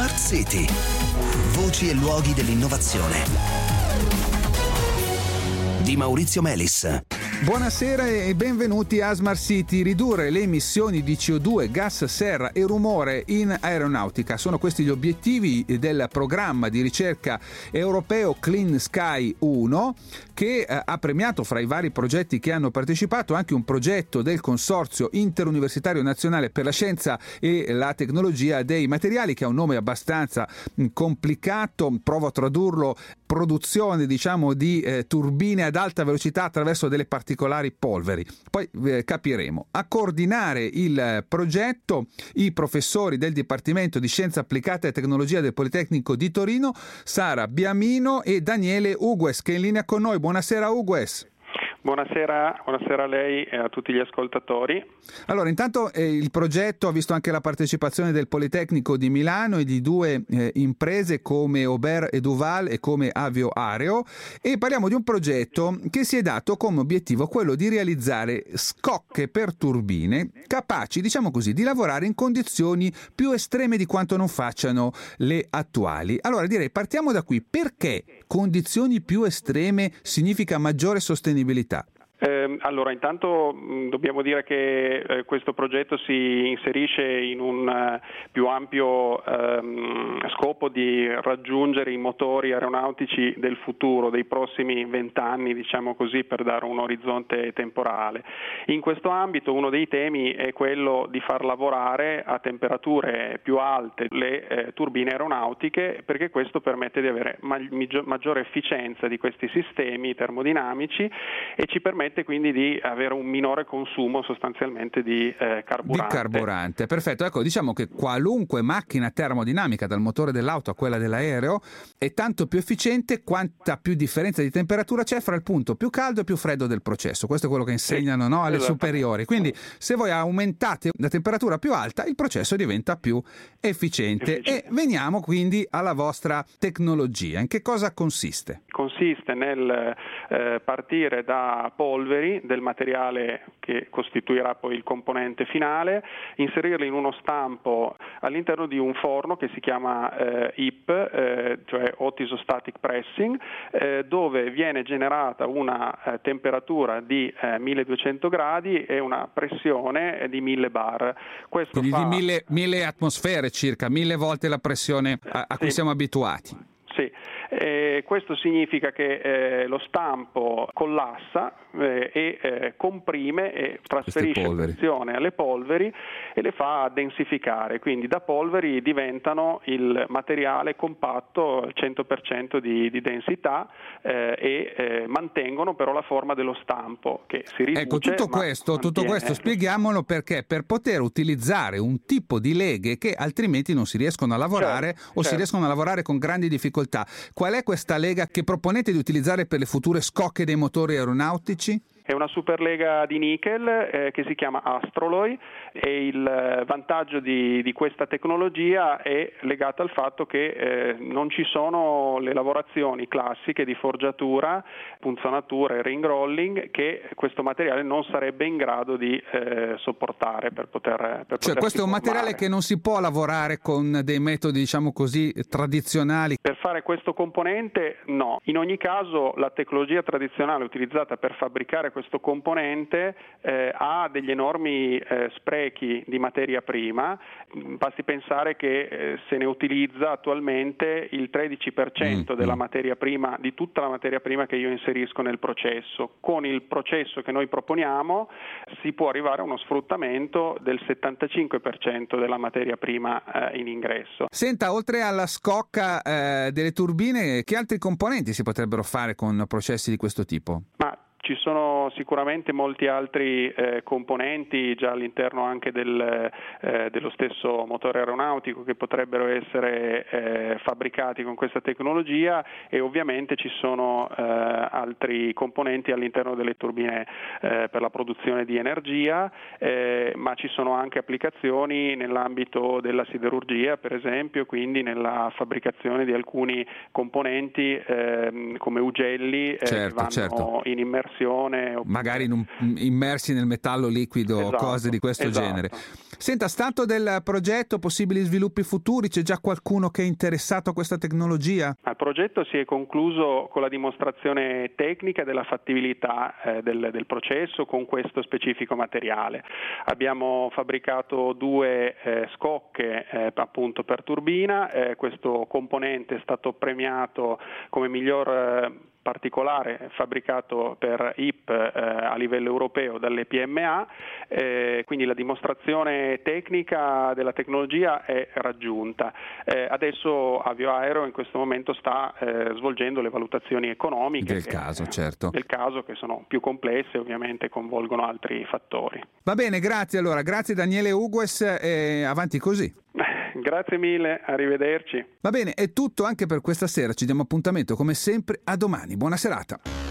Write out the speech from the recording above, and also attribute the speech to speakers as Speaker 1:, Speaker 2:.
Speaker 1: Smart City. Voci e luoghi dell'innovazione. Di Maurizio Melis.
Speaker 2: Buonasera e benvenuti a Smart City. Ridurre le emissioni di CO2, gas serra e rumore in aeronautica. Sono questi gli obiettivi del programma di ricerca europeo Clean Sky 1, che ha premiato fra i vari progetti che hanno partecipato anche un progetto del Consorzio Interuniversitario Nazionale per la Scienza e la Tecnologia dei Materiali, che ha un nome abbastanza complicato. Provo a tradurlo: produzione di turbine ad alta velocità attraverso delle particolari polveri. Poi capiremo. A coordinare il progetto i professori del Dipartimento di Scienza Applicata e Tecnologia del Politecnico di Torino, Sara Biamino e Daniele Ugues, che è in linea con noi. Buonasera Ugues.
Speaker 3: Buonasera a lei e a tutti gli ascoltatori.
Speaker 2: Allora, intanto il progetto ha visto anche la partecipazione del Politecnico di Milano e di due imprese come Aubert e Duval e come Avio Areo, e parliamo di un progetto che si è dato come obiettivo quello di realizzare scocche per turbine capaci, di lavorare in condizioni più estreme di quanto non facciano le attuali. Allora direi partiamo da qui. Perché condizioni più estreme significa maggiore sostenibilità?
Speaker 3: Allora, intanto dobbiamo dire che questo progetto si inserisce in un più ampio scopo di raggiungere i motori aeronautici del futuro, dei prossimi 20 anni, diciamo così, per dare un orizzonte temporale. In questo ambito uno dei temi è quello di far lavorare a temperature più alte le turbine aeronautiche, perché questo permette di avere maggiore efficienza di questi sistemi termodinamici e ci permette quindi di avere un minore consumo sostanzialmente di carburante.
Speaker 2: Perfetto, ecco, diciamo che qualunque macchina termodinamica, dal motore dell'auto a quella dell'aereo, è tanto più efficiente quanta più differenza di temperatura c'è fra il punto più caldo e più freddo del processo. Questo è quello che insegnano, no, alle superiori. Quindi se voi aumentate la temperatura più alta, il processo diventa più efficiente. E veniamo quindi alla vostra tecnologia. In che cosa consiste?
Speaker 3: Consiste nel partire da polveri del materiale che costituirà poi il componente finale, inserirli in uno stampo all'interno di un forno che si chiama HIP, cioè Hot Isostatic Pressing, dove viene generata una temperatura di 1200 gradi e una pressione di 1000 bar. Questo
Speaker 2: quindi di 1000 atmosfere circa, 1000 volte la pressione a cui siamo abituati.
Speaker 3: Sì, questo significa che lo stampo collassa e comprime e trasferisce pressione alle polveri e le fa densificare, quindi da polveri diventano il materiale compatto al 100% di densità e mantengono però la forma dello stampo, che si riduce.
Speaker 2: Ecco, tutto questo spieghiamolo, perché per poter utilizzare un tipo di leghe che altrimenti non si riescono a lavorare si riescono a lavorare con grandi difficoltà. Qual è questa lega che proponete di utilizzare per le future scocche dei motori aeronautici?
Speaker 3: È una superlega di nickel che si chiama Astroloy, e il vantaggio di questa tecnologia è legato al fatto che non ci sono le lavorazioni classiche di forgiatura, punzonatura e ring rolling che questo materiale non sarebbe in grado di sopportare per poter
Speaker 2: Cioè questo è un materiale che non si può lavorare con dei metodi, diciamo così, tradizionali?
Speaker 3: Per fare questo componente no. In ogni caso la tecnologia tradizionale utilizzata per fabbricare questo componente ha degli enormi sprechi di materia prima. Basti pensare che se ne utilizza attualmente il 13% della materia prima, di tutta la materia prima che io inserisco nel processo. Con il processo che noi proponiamo si può arrivare a uno sfruttamento del 75% della materia prima in ingresso.
Speaker 2: Senta, oltre alla scocca delle turbine, che altri componenti si potrebbero fare con processi di questo tipo?
Speaker 3: Ci sono sicuramente molti altri componenti già all'interno anche dello stesso motore aeronautico che potrebbero essere fabbricati con questa tecnologia, e ovviamente ci sono altri componenti all'interno delle turbine per la produzione di energia, ma ci sono anche applicazioni nell'ambito della siderurgia, per esempio, quindi nella fabbricazione di alcuni componenti come ugelli che vanno in immersione propulsione.
Speaker 2: Magari immersi nel metallo liquido,
Speaker 3: esatto,
Speaker 2: cose di questo genere. Senta, stato del progetto, possibili sviluppi futuri, c'è già qualcuno che è interessato a questa tecnologia?
Speaker 3: Il progetto si è concluso con la dimostrazione tecnica della fattibilità del processo con questo specifico materiale. Abbiamo fabbricato 2 scocche appunto per turbina, questo componente è stato premiato come miglior particolare fabbricato per IP a livello europeo dalle PMA, quindi la dimostrazione tecnica della tecnologia è raggiunta. Adesso Avioaero in questo momento sta svolgendo le valutazioni economiche
Speaker 2: del caso, certo.
Speaker 3: Del caso, che sono più complesse, ovviamente coinvolgono altri fattori.
Speaker 2: Va bene, grazie allora, grazie Daniele Ugues, avanti così.
Speaker 3: Grazie mille, arrivederci.
Speaker 2: Va bene, è tutto anche per questa sera, ci diamo appuntamento come sempre a domani, buona serata.